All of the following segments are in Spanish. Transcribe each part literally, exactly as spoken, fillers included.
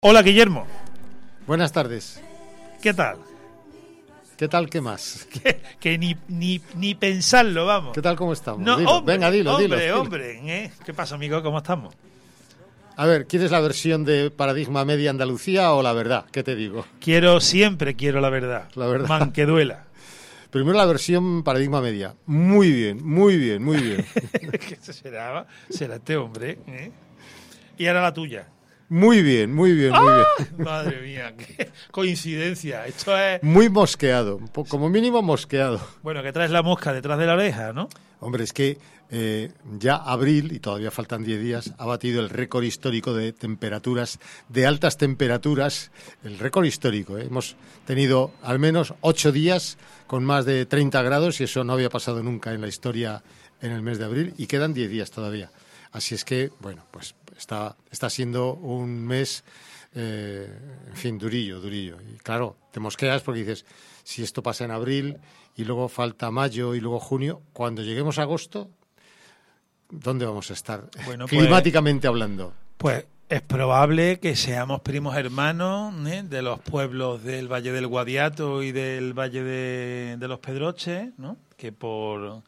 Hola, Guillermo. Buenas tardes. ¿Qué tal? ¿Qué tal? ¿Qué más? Que, que ni, ni, ni pensarlo, vamos. ¿Qué tal? ¿Cómo estamos? No, dilo. hombre, Venga, dilo, hombre, dilo. dilo. hombre, ¿eh? ¿Qué pasa, amigo? ¿Cómo estamos? A ver, ¿quieres la versión de Paradigma Media Andalucía o la verdad? ¿Qué te digo? Quiero, siempre quiero la verdad. La verdad. Man que duela. Primero la versión Paradigma Media. Muy bien, muy bien, muy bien. ¿Qué será? Será este hombre, ¿eh? Y ahora la tuya. Muy bien, muy bien, muy ¡Ah! bien. Madre mía, qué coincidencia. Esto es... Muy mosqueado, como mínimo mosqueado. Bueno, que traes la mosca detrás de la oreja, ¿no? Hombre, es que eh, ya abril, y todavía faltan diez días, ha batido el récord histórico de temperaturas, de altas temperaturas, el récord histórico. ¿eh? Hemos tenido al menos ocho días con más de treinta grados y eso no había pasado nunca en la historia en el mes de abril y quedan diez días todavía. Así es que, bueno, pues está, está siendo un mes, eh, en fin, durillo, durillo. Y claro, te mosqueas porque dices, si esto pasa en abril y luego falta mayo y luego junio, cuando lleguemos a agosto, ¿dónde vamos a estar? Bueno, pues, climáticamente hablando. Pues es probable que seamos primos hermanos, ¿eh? de los pueblos del Valle del Guadiato y del Valle de, de los Pedroches, ¿no? Que por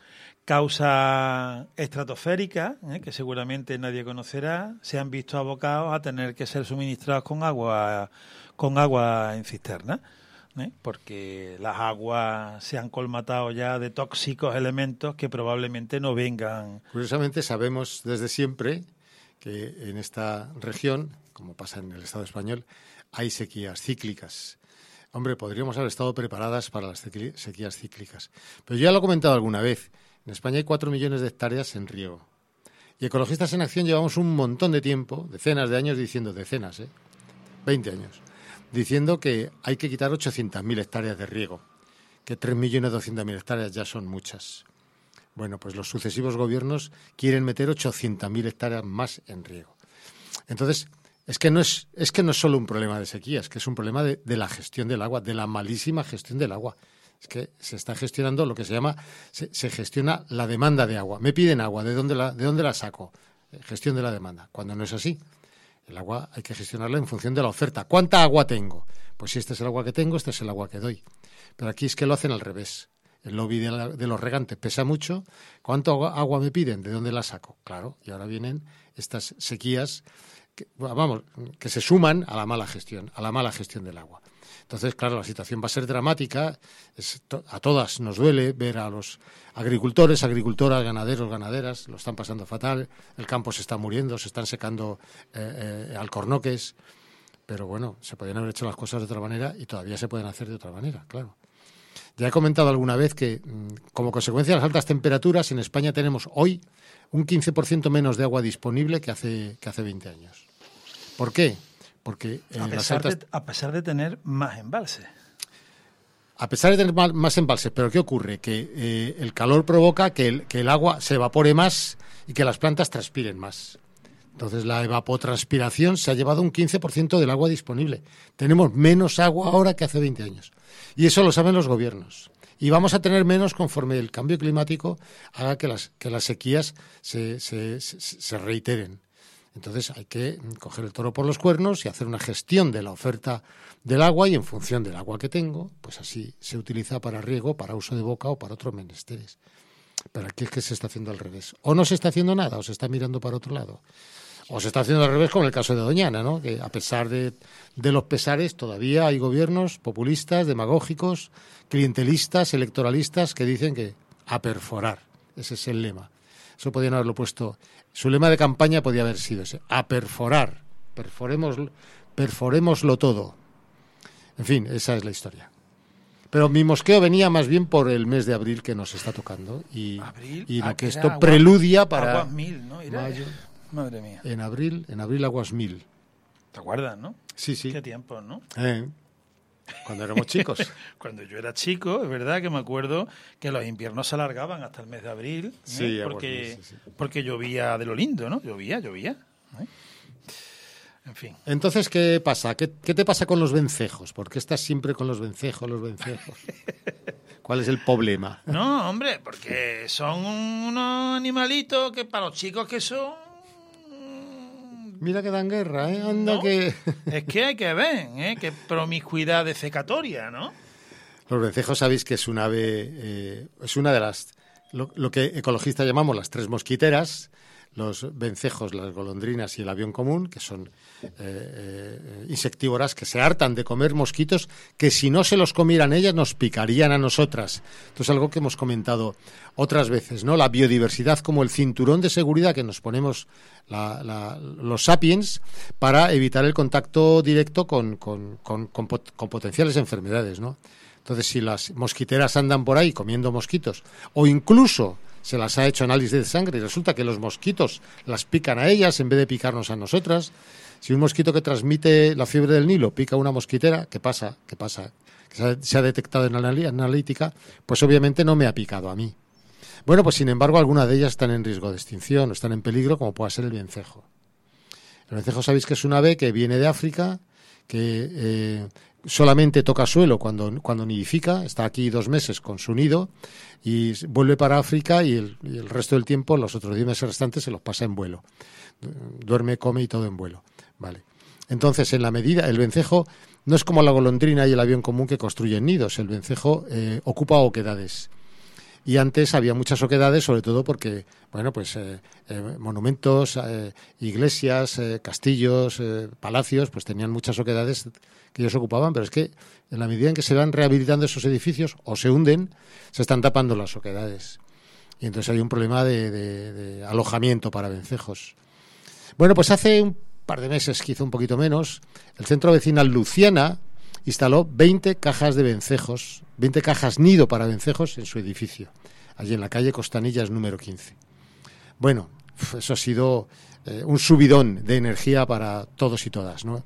causa estratosférica, ¿eh? que seguramente nadie conocerá, se han visto abocados a tener que ser suministrados con agua, con agua en cisterna, ¿eh? porque las aguas se han colmatado ya de tóxicos elementos que probablemente no vengan. Curiosamente sabemos desde siempre que en esta región, como pasa en el Estado español, hay sequías cíclicas. Hombre, podríamos haber estado preparadas para las sequías cíclicas. Pero yo ya lo he comentado alguna vez. En España hay cuatro millones de hectáreas en riego. Y Ecologistas en Acción llevamos un montón de tiempo, decenas de años diciendo, decenas, ¿eh? veinte años, diciendo que hay que quitar ochocientas mil hectáreas de riego, que tres millones doscientas mil hectáreas ya son muchas. Bueno, pues los sucesivos gobiernos quieren meter ochocientas mil hectáreas más en riego. Entonces, es que no es, es que no es solo un problema de sequía, es que es un problema de, de la gestión del agua, de la malísima gestión del agua. Es que se está gestionando lo que se llama, se, se gestiona la demanda de agua. Me piden agua, ¿de dónde la, de dónde la saco? Gestión de la demanda, cuando no es así. El agua hay que gestionarla en función de la oferta. ¿Cuánta agua tengo? Pues si este es el agua que tengo, este es el agua que doy. Pero aquí es que lo hacen al revés. El lobby de, la, de los regantes pesa mucho. ¿Cuánto agua me piden? ¿De dónde la saco? Claro, y ahora vienen estas sequías que, vamos, que se suman a la mala gestión, a la mala gestión del agua. Entonces, claro, la situación va a ser dramática. Es, to, a todas nos duele ver a los agricultores, agricultoras, ganaderos, ganaderas, lo están pasando fatal. El campo se está muriendo, se están secando eh, eh, alcornoques. Pero bueno, se podrían haber hecho las cosas de otra manera y todavía se pueden hacer de otra manera, claro. Ya he comentado alguna vez que, como consecuencia de las altas temperaturas, en España tenemos hoy un quince por ciento menos de agua disponible que hace, que hace veinte años. ¿Por qué? Porque eh, a, pesar las altas... de, a pesar de tener más embalses. A pesar de tener más, más embalses, pero ¿qué ocurre? Que eh, el calor provoca que el, que el agua se evapore más y que las plantas transpiren más. Entonces la evapotranspiración se ha llevado un quince por ciento del agua disponible. Tenemos menos agua ahora que hace veinte años. Y eso lo saben los gobiernos. Y vamos a tener menos conforme el cambio climático haga que las, que las sequías se, se, se, se reiteren. Entonces hay que coger el toro por los cuernos y hacer una gestión de la oferta del agua y en función del agua que tengo, pues así se utiliza para riego, para uso de boca o para otros menesteres. Pero aquí es que se está haciendo al revés. O no se está haciendo nada, o se está mirando para otro lado. O se está haciendo al revés con el caso de Doñana, ¿no? Que a pesar de, de los pesares todavía hay gobiernos populistas, demagógicos, clientelistas, electoralistas que dicen que a perforar. Ese es el lema. Eso podían haberlo puesto. Su lema de campaña podía haber sido ese, a perforar. Perforemos, perforémoslo todo. En fin, esa es la historia. Pero mi mosqueo venía más bien por el mes de abril que nos está tocando y, ¿Abril? y lo ah, que esto agua, preludia para aguas mil, ¿no? Era, mayo. Madre mía. En abril, en abril aguas mil. ¿Te acuerdas, no? Sí, sí. Qué tiempo, ¿no? Eh, cuando éramos chicos. Cuando yo era chico, es verdad que me acuerdo que los inviernos se alargaban hasta el mes de abril, ¿eh? Sí, porque, sí, sí. porque llovía de lo lindo, ¿no? Llovía, llovía. ¿eh? En fin. Entonces, ¿qué pasa? ¿Qué, ¿Qué te pasa con los vencejos? ¿Por qué estás siempre con los vencejos, los vencejos? ¿Cuál es el problema? No, hombre, porque son unos animalitos que para los chicos que son Mira que dan guerra, ¿eh? Anda ¿No? que... Es que hay que ver, ¿eh? Qué promiscuidad defecatoria, ¿no? Los vencejos sabéis que es un ave, eh, es una de las, lo, lo que ecologistas llamamos las tres mosquiteras, los vencejos, las golondrinas y el avión común, que son eh, eh, insectívoras, que se hartan de comer mosquitos, que si no se los comieran ellas nos picarían a nosotras. Esto es algo que hemos comentado otras veces, ¿no? La biodiversidad como el cinturón de seguridad que nos ponemos la, la, los sapiens para evitar el contacto directo con, con, con, con, pot, con potenciales enfermedades, ¿no? Entonces, si las mosquiteras andan por ahí comiendo mosquitos, o incluso se las ha hecho análisis de sangre y resulta que los mosquitos las pican a ellas en vez de picarnos a nosotras, si un mosquito que transmite la fiebre del Nilo pica a una mosquitera, ¿qué pasa? ¿Qué pasa? Que se ha, se ha detectado en la analítica, pues obviamente no me ha picado a mí. Bueno, pues sin embargo, algunas de ellas están en riesgo de extinción o están en peligro, como pueda ser el vencejo. El vencejo sabéis que es un ave que viene de África, que eh, solamente toca suelo cuando, cuando nidifica, está aquí dos meses con su nido y vuelve para África y el, y el resto del tiempo, los otros diez meses restantes, se los pasa en vuelo. Duerme, come y todo en vuelo. Vale. Entonces, en la medida, el vencejo no es como la golondrina y el avión común que construyen nidos, el vencejo eh, ocupa oquedades. Y antes había muchas oquedades, sobre todo porque, bueno, pues eh, eh, monumentos, eh, iglesias, eh, castillos, eh, palacios, pues tenían muchas oquedades que ellos ocupaban, pero es que en la medida en que se van rehabilitando esos edificios o se hunden, se están tapando las oquedades. Y entonces hay un problema de, de, de alojamiento para vencejos. Bueno, pues hace un par de meses, quizá un poquito menos, el centro vecinal Luciana instaló veinte cajas de vencejos, veinte cajas nido para vencejos en su edificio, allí en la calle Costanillas número quince. Bueno, eso ha sido eh, un subidón de energía para todos y todas, ¿no?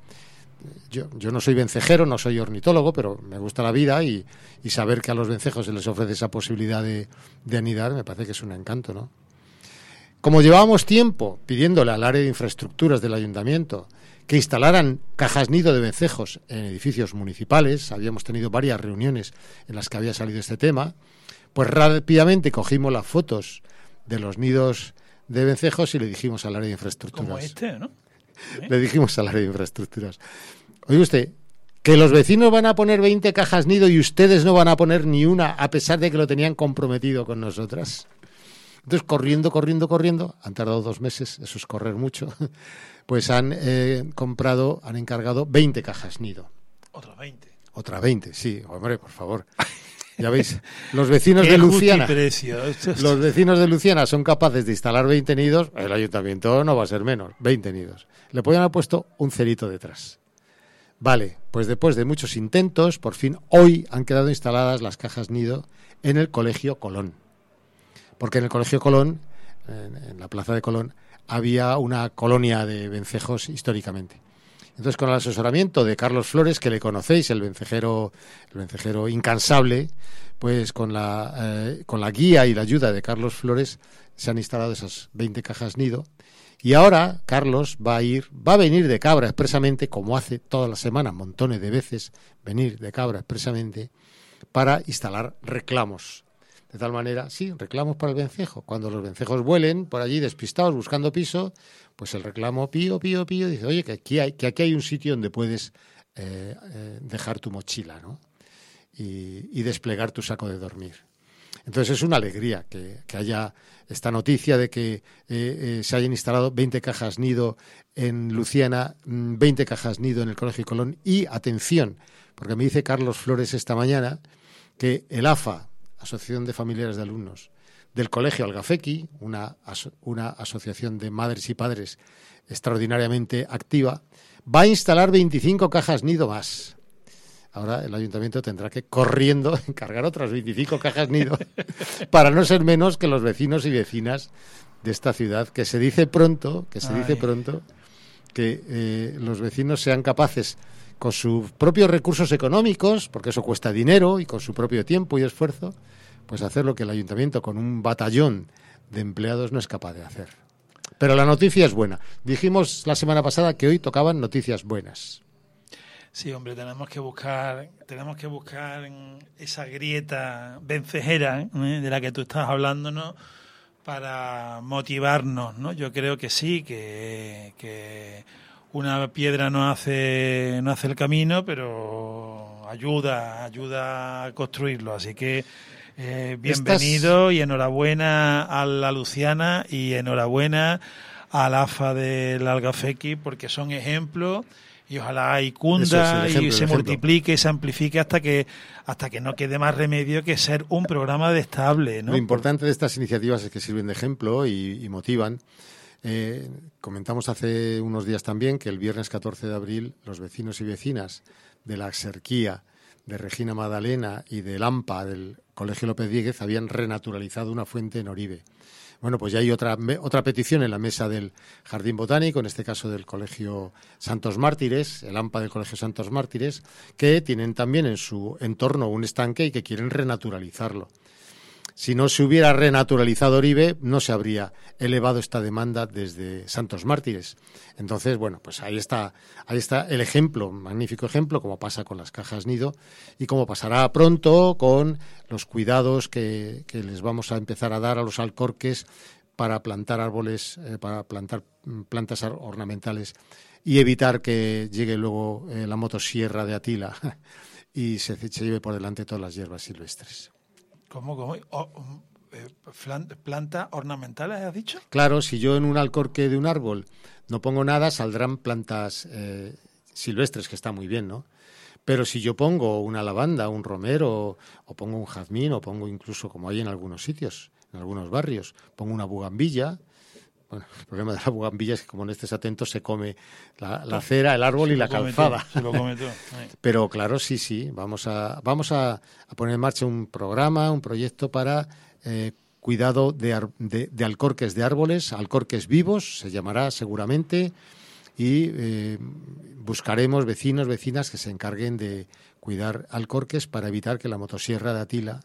Yo, yo no soy vencejero, no soy ornitólogo, pero me gusta la vida y, y saber que a los vencejos se les ofrece esa posibilidad de, de anidar me parece que es un encanto, ¿no? Como llevábamos tiempo pidiéndole al área de infraestructuras del ayuntamiento que instalaran cajas nido de vencejos en edificios municipales, habíamos tenido varias reuniones en las que había salido este tema, pues rápidamente cogimos las fotos de los nidos de vencejos y le dijimos al área de infraestructuras. Como este, ¿no? ¿Eh? Le dijimos al área de infraestructuras. Oye usted, que los vecinos van a poner veinte cajas nido y ustedes no van a poner ni una, a pesar de que lo tenían comprometido con nosotras. Entonces, corriendo, corriendo, corriendo, han tardado dos meses, eso es correr mucho, pues han eh, comprado, han encargado veinte cajas nido. Otras veinte. Otras veinte, sí, hombre, por favor. Ya veis, los vecinos de Luciana, los vecinos de Luciana son capaces de instalar veinte nidos, el ayuntamiento no va a ser menos, veinte nidos. Le podían haber puesto un cerito detrás. Vale, pues después de muchos intentos, por fin hoy han quedado instaladas las cajas nido en el Colegio Colón. Porque en el Colegio Colón, en, en la plaza de Colón, había una colonia de vencejos históricamente. Entonces, con el asesoramiento de Carlos Flores, que le conocéis, el vencejero, el vencejero incansable, pues con la, eh, con la guía y la ayuda de Carlos Flores se han instalado esas veinte cajas nido. Y ahora Carlos va a ir, va a venir de Cabra expresamente, como hace todas las semanas, montones de veces, venir de Cabra expresamente, para instalar reclamos. De tal manera, sí, reclamos para el vencejo. Cuando los vencejos vuelen por allí despistados buscando piso, pues el reclamo pío, pío, pío, dice, oye, que aquí hay, que aquí hay un sitio donde puedes eh, eh, dejar tu mochila, ¿no? Y, y desplegar tu saco de dormir. Entonces es una alegría que, que haya esta noticia de que eh, eh, se hayan instalado veinte cajas nido en Luciana, veinte cajas nido en el Colegio Colón y, atención, porque me dice Carlos Flores esta mañana que el A F A, Asociación de Familiares de Alumnos, del Colegio Algafequi, una, aso- una asociación de madres y padres extraordinariamente activa, va a instalar veinticinco cajas nido más. Ahora el ayuntamiento tendrá que, corriendo, encargar otras veinticinco cajas nido para no ser menos que los vecinos y vecinas de esta ciudad, que se dice pronto, que se Ay. dice pronto, que eh, los vecinos sean capaces, con sus propios recursos económicos, porque eso cuesta dinero, y con su propio tiempo y esfuerzo, pues hacer lo que el ayuntamiento con un batallón de empleados no es capaz de hacer. Pero la noticia es buena. Dijimos la semana pasada que hoy tocaban noticias buenas. Sí, hombre, tenemos que buscar, tenemos que buscar esa grieta vencejera, ¿eh? de la que tú estás hablándonos, para motivarnos, ¿no? Yo creo que sí, que, que una piedra no hace no hace el camino, pero ayuda, ayuda a construirlo. Así que eh, bienvenido Estás... y enhorabuena a la Luciana y enhorabuena al A F A del Algafequi, porque son ejemplos y ojalá y cunda es, ejemplo, y se multiplique y se amplifique hasta que hasta que no quede más remedio que ser un programa de estable, ¿no? Lo importante de estas iniciativas es que sirven de ejemplo y, y motivan. Eh, comentamos hace unos días también que el viernes catorce de abril los vecinos y vecinas de la Axerquía, de Regina Magdalena y del AMPA, del Colegio López Diéguez, habían renaturalizado una fuente en Oribe. Bueno, pues ya hay otra otra petición en la mesa del Jardín Botánico, en este caso del Colegio Santos Mártires, el AMPA del Colegio Santos Mártires, que tienen también en su entorno un estanque y que quieren renaturalizarlo. Si no se hubiera renaturalizado Oribe, no se habría elevado esta demanda desde Santos Mártires. Entonces, bueno, pues ahí está, ahí está el ejemplo, magnífico ejemplo, como pasa con las cajas nido y como pasará pronto con los cuidados que, que les vamos a empezar a dar a los alcorques para plantar árboles, eh, para plantar plantas ornamentales y evitar que llegue luego eh, la motosierra de Atila y se, se lleve por delante todas las hierbas silvestres. ¿Cómo, cómo? Oh, eh, ¿Plantas ornamentales has dicho? Claro, si yo en un alcorque de un árbol no pongo nada, saldrán plantas eh, silvestres, que está muy bien, ¿no? Pero si yo pongo una lavanda, un romero, o pongo un jazmín, o pongo incluso, como hay en algunos sitios, en algunos barrios, pongo una bugambilla. Bueno, el problema de la bugambilla es que, como no estés atento, se come la, la cera, el árbol se y la calzada. Se lo come todo. Pero claro, sí, sí, vamos a vamos a, a poner en marcha un programa, un proyecto para eh, cuidado de, ar, de, de alcorques de árboles, alcorques vivos, se llamará seguramente, y eh, buscaremos vecinos, vecinas que se encarguen de cuidar alcorques para evitar que la motosierra de Atila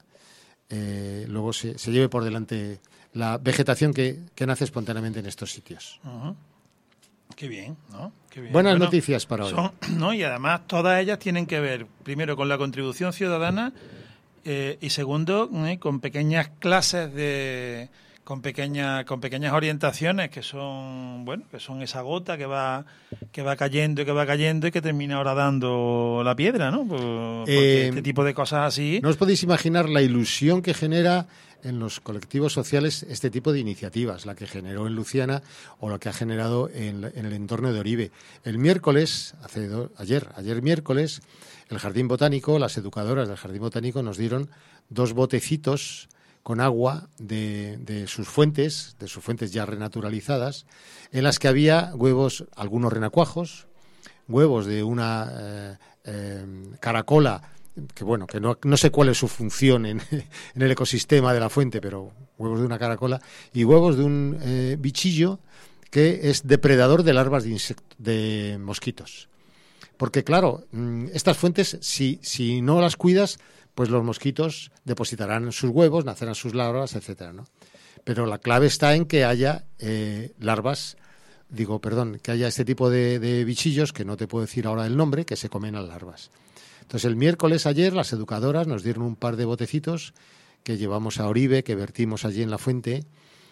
eh, luego se, se lleve por delante la vegetación que, que nace espontáneamente en estos sitios. Uh-huh. Qué bien, ¿no? Qué bien. Buenas bueno, noticias para hoy. Son, ¿no? Y además todas ellas tienen que ver, primero, con la contribución ciudadana eh, y segundo, eh, con pequeñas clases de... con pequeñas con pequeñas orientaciones que son bueno que son esa gota que va que va cayendo y que va cayendo y que termina ahora dando la piedra, ¿no? Porque eh, este tipo de cosas así. No os podéis imaginar la ilusión que genera en los colectivos sociales este tipo de iniciativas, la que generó en Luciana o la que ha generado en, en el entorno de Oribe. El miércoles, hace do, ayer, ayer miércoles, el Jardín Botánico, las educadoras del Jardín Botánico nos dieron dos botecitos con agua de, de sus fuentes, de sus fuentes ya renaturalizadas, en las que había huevos, algunos renacuajos, huevos de una eh, eh, caracola, que bueno, que no, no sé cuál es su función en, en el ecosistema de la fuente, pero huevos de una caracola, y huevos de un eh, bichillo que es depredador de larvas de, insectos, de mosquitos. Porque claro, estas fuentes, si, si no las cuidas, pues los mosquitos depositarán sus huevos, nacerán sus larvas, etcétera, ¿no? Pero la clave está en que haya eh, larvas, digo, perdón, que haya este tipo de, de bichillos, que no te puedo decir ahora el nombre, que se comen las larvas. Entonces, el miércoles ayer, las educadoras nos dieron un par de botecitos que llevamos a Oribe, que vertimos allí en la fuente,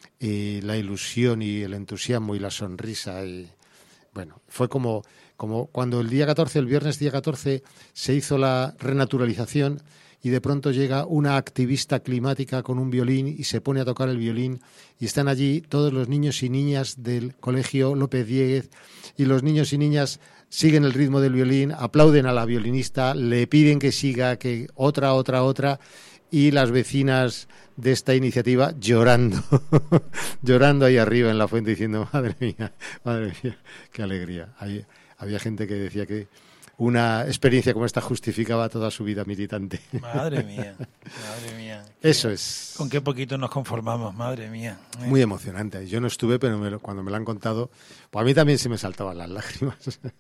y la ilusión y el entusiasmo y la sonrisa, y bueno, fue como, como cuando el día catorce, el viernes día catorce, se hizo la renaturalización, y de pronto llega una activista climática con un violín y se pone a tocar el violín y están allí todos los niños y niñas del Colegio López Diéguez y los niños y niñas siguen el ritmo del violín, aplauden a la violinista, le piden que siga, que otra, otra, otra, y las vecinas de esta iniciativa llorando, llorando ahí arriba en la fuente diciendo, madre mía, madre mía, qué alegría. Ahí, había gente que decía que una experiencia como esta justificaba toda su vida militante. Madre mía, madre mía. Eso es. Con qué poquito nos conformamos, madre mía. Muy emocionante. Yo no estuve, pero me lo, cuando me lo han contado, pues a mí también se me saltaban las lágrimas.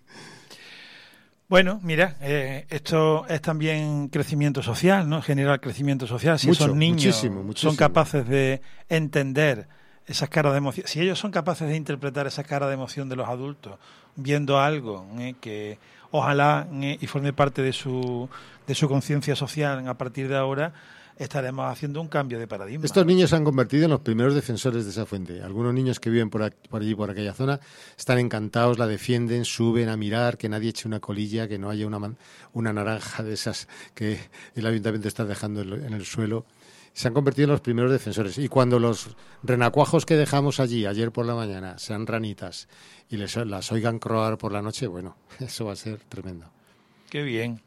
Bueno, mira, eh, esto es también crecimiento social, ¿no? Generar crecimiento social. Si Mucho, esos niños muchísimo, muchísimo. son capaces de entender esas caras de emoción, si ellos son capaces de interpretar esa cara de emoción de los adultos, viendo algo eh, que ojalá eh, y forme parte de su de su conciencia social a partir de ahora, estaremos haciendo un cambio de paradigma. Estos niños se han convertido en los primeros defensores de esa fuente. Algunos niños que viven por, aquí, por allí, por aquella zona, están encantados, la defienden, suben a mirar, que nadie eche una colilla, que no haya una, man, una naranja de esas que el ayuntamiento está dejando en, en el suelo. Se han convertido en los primeros defensores. Y cuando los renacuajos que dejamos allí ayer por la mañana sean ranitas y les, las oigan croar por la noche, bueno, eso va a ser tremendo. Qué bien.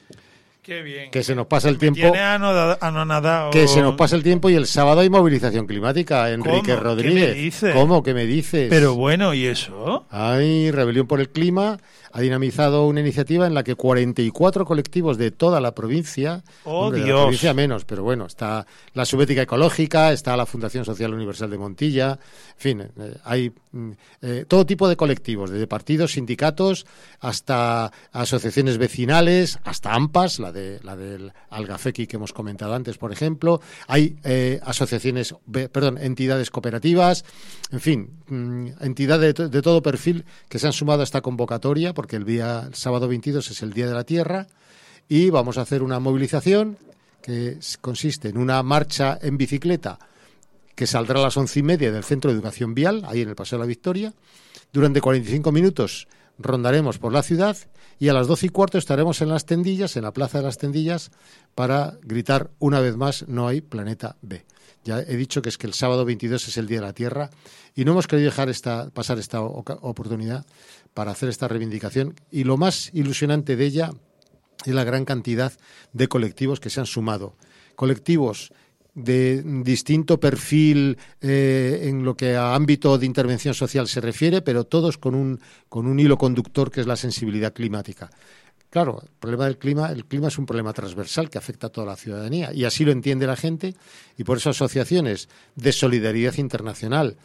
Qué bien. Que se nos pasa el tiempo. Tiene anonadado. Que se nos pasa el tiempo y el sábado hay movilización climática, Enrique ¿Cómo? Rodríguez. ¿Qué me dices? ¿Cómo? ¿Qué me dices? Pero bueno, ¿y eso? Hay Rebelión por el Clima, ha dinamizado una iniciativa en la que cuarenta y cuatro colectivos de toda la provincia, ¡oh, hombre, Dios! De la provincia menos, pero bueno, está la Subética Ecológica, está la Fundación Social Universal de Montilla, en fin, eh, hay eh, todo tipo de colectivos, desde partidos, sindicatos, hasta asociaciones vecinales, hasta AMPAs, la de la del Algafequi que hemos comentado antes, por ejemplo, hay eh, asociaciones, perdón, entidades cooperativas, en fin, mm, entidades de, de todo perfil que se han sumado a esta convocatoria, porque el día el sábado veintidós es el Día de la Tierra, y vamos a hacer una movilización que consiste en una marcha en bicicleta que saldrá a las once y media del Centro de Educación Vial, ahí en el Paseo de la Victoria. Durante cuarenta y cinco minutos rondaremos por la ciudad y a las doce y cuarto estaremos en las Tendillas, en la Plaza de las Tendillas, para gritar una vez más: no hay planeta B. Ya he dicho que es que el sábado veintidós es el Día de la Tierra y no hemos querido dejar esta, pasar esta oportunidad para hacer esta reivindicación, y lo más ilusionante de ella es la gran cantidad de colectivos que se han sumado. Colectivos de distinto perfil eh, en lo que a ámbito de intervención social se refiere, pero todos con un, con un hilo conductor que es la sensibilidad climática. Claro, el problema del clima, el clima es un problema transversal que afecta a toda la ciudadanía y así lo entiende la gente, y por eso asociaciones de solidaridad internacional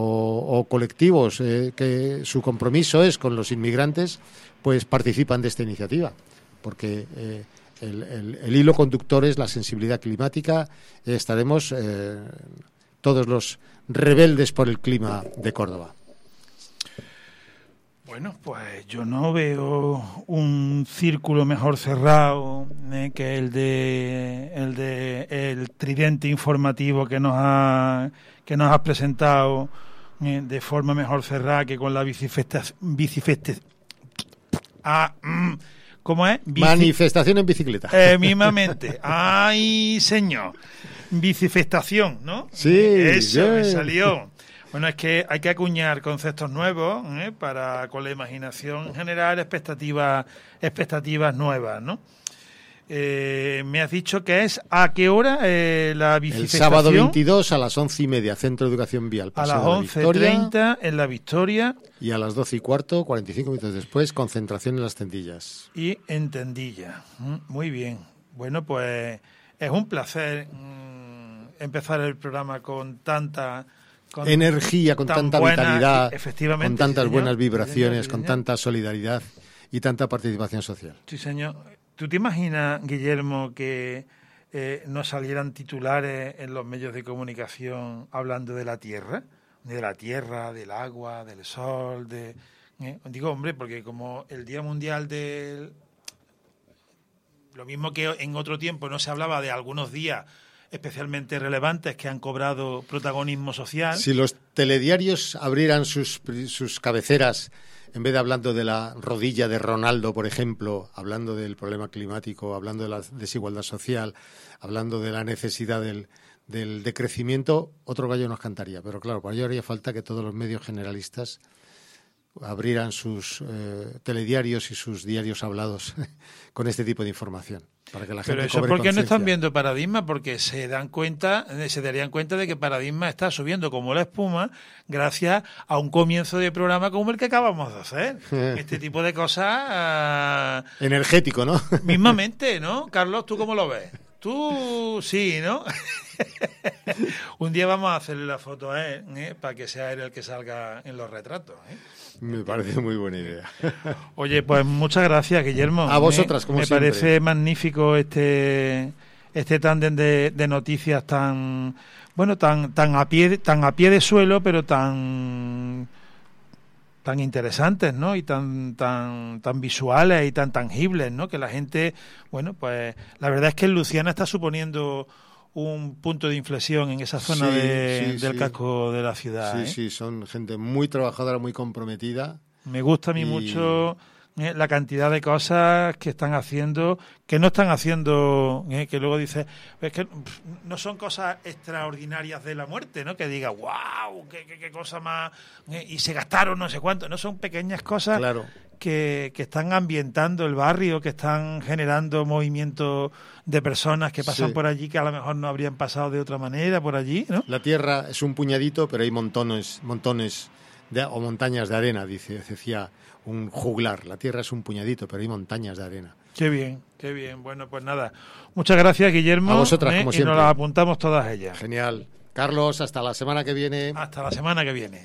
o, o colectivos eh, que su compromiso es con los inmigrantes, pues participan de esta iniciativa, porque eh, el, el, el hilo conductor es la sensibilidad climática. Eh, estaremos eh, todos los rebeldes por el clima de Córdoba. Bueno, pues yo no veo un círculo mejor cerrado eh, que el de el de el tridente informativo que nos ha que nos has presentado eh, de forma mejor cerrada que con la bicifestación bicifeste ah, mm, ¿cómo es? Bici... Manifestación en bicicleta. Eh, mismamente. Ay, señor. Bicifestación, ¿no? Sí. Eso yeah. me salió. Bueno, es que hay que acuñar conceptos nuevos ¿eh? para con la imaginación generar expectativas expectativas nuevas, ¿no? Eh, me has dicho que es ¿a qué hora eh, la bicifestación? El sábado veintidós a las once y media, Centro de Educación Vial. A las once treinta en la Victoria. Y a las doce y cuarto, cuarenta y cinco minutos después, concentración en las Tendillas. Y en Tendilla. Muy bien. Bueno, pues es un placer mmm, empezar el programa con tanta... Con energía, con tan tanta buena, vitalidad, efectivamente, con tantas sí, buenas vibraciones, sí, señor, con sí, tanta solidaridad y tanta participación social. Sí, señor. ¿Tú te imaginas, Guillermo, que eh, no salieran titulares en los medios de comunicación hablando de la tierra? De la tierra, del agua, del sol, de... ¿eh? Digo, hombre, porque como el Día Mundial del... Lo mismo que en otro tiempo no se hablaba de algunos días especialmente relevantes que han cobrado protagonismo social. Si los telediarios abrieran sus, sus cabeceras, en vez de hablando de la rodilla de Ronaldo, por ejemplo, hablando del problema climático, hablando de la desigualdad social, hablando de la necesidad del, del decrecimiento, otro gallo nos cantaría. Pero claro, para ello haría falta que todos los medios generalistas abrieran sus eh, telediarios y sus diarios hablados con este tipo de información. Para que la gente Pero eso cobre porque no conciencia. están viendo Paradigma, porque se dan cuenta, se darían cuenta de que Paradigma está subiendo como la espuma gracias a un comienzo de programa como el que acabamos de hacer. Este tipo de cosas... Uh, energético, ¿no? Mismamente, ¿no? Carlos, ¿tú cómo lo ves? Tú sí, ¿no? Un día vamos a hacerle la foto a él, ¿eh? Para que sea él el que salga en los retratos, ¿eh? Me parece muy buena idea. Oye, pues muchas gracias, Guillermo. A vosotras, como Me siempre. parece magnífico este este tándem de, de noticias tan bueno, tan tan a pie tan a pie de suelo, pero tan tan interesantes, ¿no? Y tan tan tan visuales y tan tangibles, ¿no? Que la gente, bueno, pues la verdad es que en Luciana está suponiendo un punto de inflexión en esa zona Sí, de, sí, del sí. casco de la ciudad. Sí, ¿eh? sí, son gente muy trabajadora, muy comprometida. Me gusta a mí Y- mucho eh, la cantidad de cosas que están haciendo, que no están haciendo, eh, que luego dices, es que pff, no son cosas extraordinarias de la muerte, ¿no? Que diga, wow, qué, qué, qué cosa más, eh, y se gastaron no sé cuánto, no son pequeñas cosas Claro. que, que están ambientando el barrio, que están generando movimientos de personas que pasan Sí. por allí que a lo mejor no habrían pasado de otra manera por allí, ¿no? La tierra es un puñadito, pero hay montones, montones de, o montañas de arena, dice, decía un juglar. La tierra es un puñadito, pero hay montañas de arena. Qué bien, qué bien. Bueno, pues nada. Muchas gracias, Guillermo. A vosotras, como y siempre. nos las apuntamos todas ellas. Genial. Carlos, hasta la semana que viene. Hasta la semana que viene.